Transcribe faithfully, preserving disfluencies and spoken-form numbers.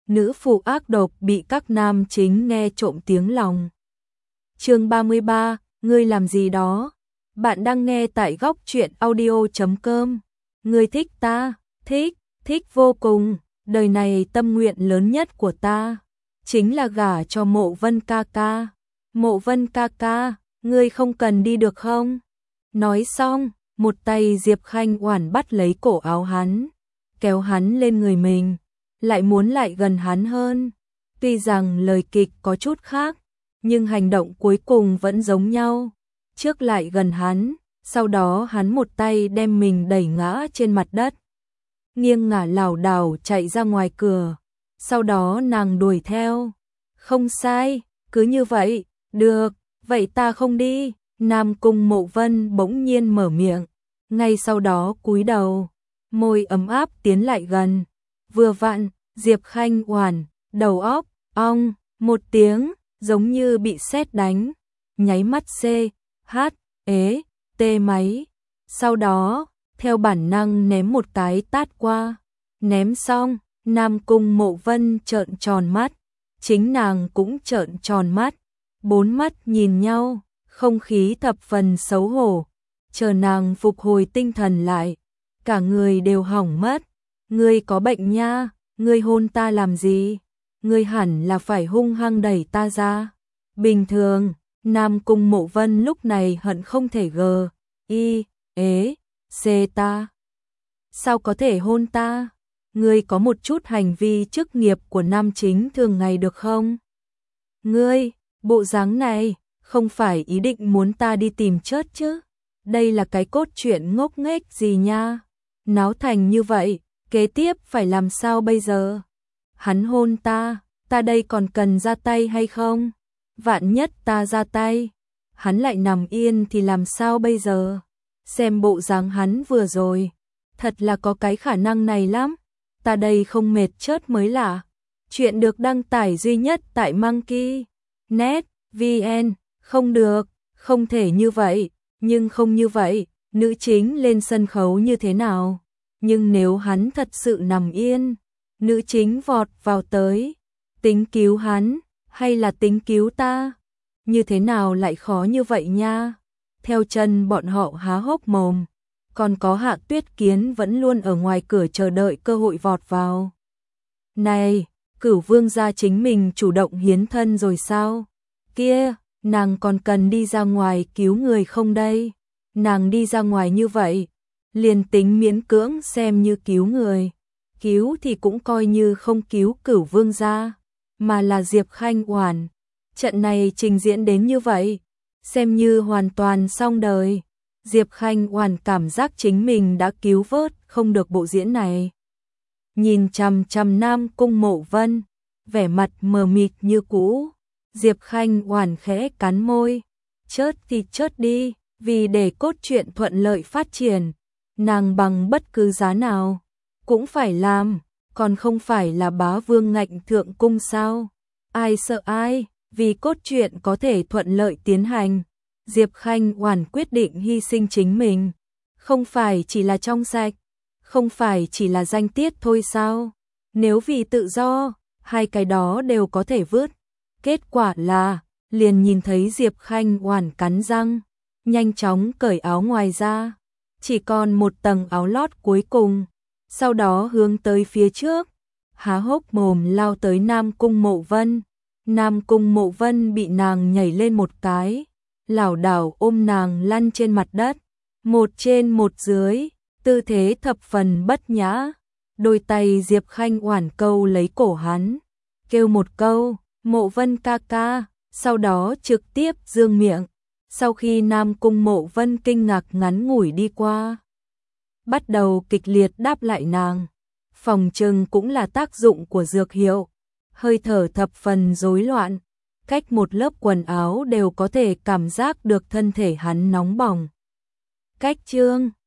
nữ phụ ác độc bị các nam chính nghe trộm tiếng lòng. Chương ba mươi ba, ngươi làm gì đó? Bạn đang nghe tại góc truyện audio chấm com. Ngươi thích ta? Thích, thích vô cùng. Đời này tâm nguyện lớn nhất của ta chính là gả cho Mộ Vân ca ca. Mộ Vân ca ca, ngươi không cần đi được không? Nói xong, một tay Diệp Khanh Oản bắt lấy cổ áo hắn, kéo hắn lên người mình, lại muốn lại gần hắn hơn. Tuy rằng lời kịch có chút khác, nhưng hành động cuối cùng vẫn giống nhau. Trước lại gần hắn, sau đó hắn một tay đem mình đẩy ngã trên mặt đất, nghiêng ngả lảo đảo chạy ra ngoài cửa. Sau đó nàng đuổi theo. Không sai, cứ như vậy, được, vậy ta không đi. Nam Cung Mộ Vân bỗng nhiên mở miệng, ngay sau đó cúi đầu, môi ấm áp tiến lại gần. Vừa vặn, Diệp Khanh Oản, đầu óc, ong, một tiếng, giống như bị sét đánh, nháy mắt C, H, ế, tê máy. Sau đó, theo bản năng ném một cái tát qua. Ném xong, Nam Cung Mộ Vân trợn tròn mắt, chính nàng cũng trợn tròn mắt, bốn mắt nhìn nhau, không khí thập phần xấu hổ. Chờ nàng phục hồi tinh thần lại, cả người đều hỏng mất. Ngươi có bệnh nha, ngươi hôn ta làm gì? Ngươi hẳn là phải hung hăng đẩy ta ra. Bình thường, Nam Cung Mộ Vân lúc này hận không thể gờ, y, ế, xê ta. Sao có thể hôn ta? Ngươi có một chút hành vi chức nghiệp của nam chính thường ngày được không? Ngươi, bộ dáng này, không phải ý định muốn ta đi tìm chết chứ? Đây là cái cốt truyện ngốc nghếch gì nha? Náo thành như vậy, kế tiếp phải làm sao bây giờ? Hắn hôn ta, ta đây còn cần ra tay hay không? Vạn nhất ta ra tay, hắn lại nằm yên thì làm sao bây giờ? Xem bộ dáng hắn vừa rồi, thật là có cái khả năng này lắm. Ta đây không mệt chết mới lạ. Chuyện được đăng tải duy nhất tại Monkey net vê en. Không được, không thể như vậy, nhưng không như vậy, nữ chính lên sân khấu như thế nào? Nhưng nếu hắn thật sự nằm yên, nữ chính vọt vào tới, tính cứu hắn, hay là tính cứu ta? Như thế nào lại khó như vậy nha? Theo chân bọn họ há hốc mồm, còn có Hạ Tuyết Kiến vẫn luôn ở ngoài cửa chờ đợi cơ hội vọt vào. Này, Cửu Vương gia chính mình chủ động hiến thân rồi sao? Kia, nàng còn cần đi ra ngoài cứu người không đây? Nàng đi ra ngoài như vậy, liền tính miễn cưỡng xem như cứu người. Cứu thì cũng coi như không cứu Cửu Vương gia, mà là Diệp Khanh Oản. Trận này trình diễn đến như vậy, xem như hoàn toàn xong đời. Diệp Khanh Oản cảm giác chính mình đã cứu vớt không được bộ diễn này. Nhìn chằm chằm Nam Cung Mộ Vân, vẻ mặt mờ mịt như cũ. Diệp Khanh Oản khẽ cắn môi, chớt thì chớt đi, vì để cốt truyện thuận lợi phát triển, nàng bằng bất cứ giá nào cũng phải làm, còn không phải là bá vương ngạnh thượng cung sao? Ai sợ ai, vì cốt truyện có thể thuận lợi tiến hành, Diệp Khanh Oản quyết định hy sinh chính mình, không phải chỉ là trong sạch, không phải chỉ là danh tiết thôi sao? Nếu vì tự do, hai cái đó đều có thể vứt. Kết quả là, liền nhìn thấy Diệp Khanh Oản cắn răng, nhanh chóng cởi áo ngoài ra, chỉ còn một tầng áo lót cuối cùng, sau đó hướng tới phía trước, há hốc mồm lao tới Nam Cung Mộ Vân. Nam Cung Mộ Vân bị nàng nhảy lên một cái, lảo đảo ôm nàng lăn trên mặt đất, một trên một dưới, tư thế thập phần bất nhã. Đôi tay Diệp Khanh Oản câu lấy cổ hắn, kêu một câu, Mộ Vân ca ca, sau đó trực tiếp dương miệng. Sau khi Nam Cung Mộ Vân kinh ngạc ngắn ngủi đi qua, bắt đầu kịch liệt đáp lại nàng. Phòng trừng cũng là tác dụng của dược hiệu, hơi thở thập phần rối loạn, cách một lớp quần áo đều có thể cảm giác được thân thể hắn nóng bỏng. Cách chương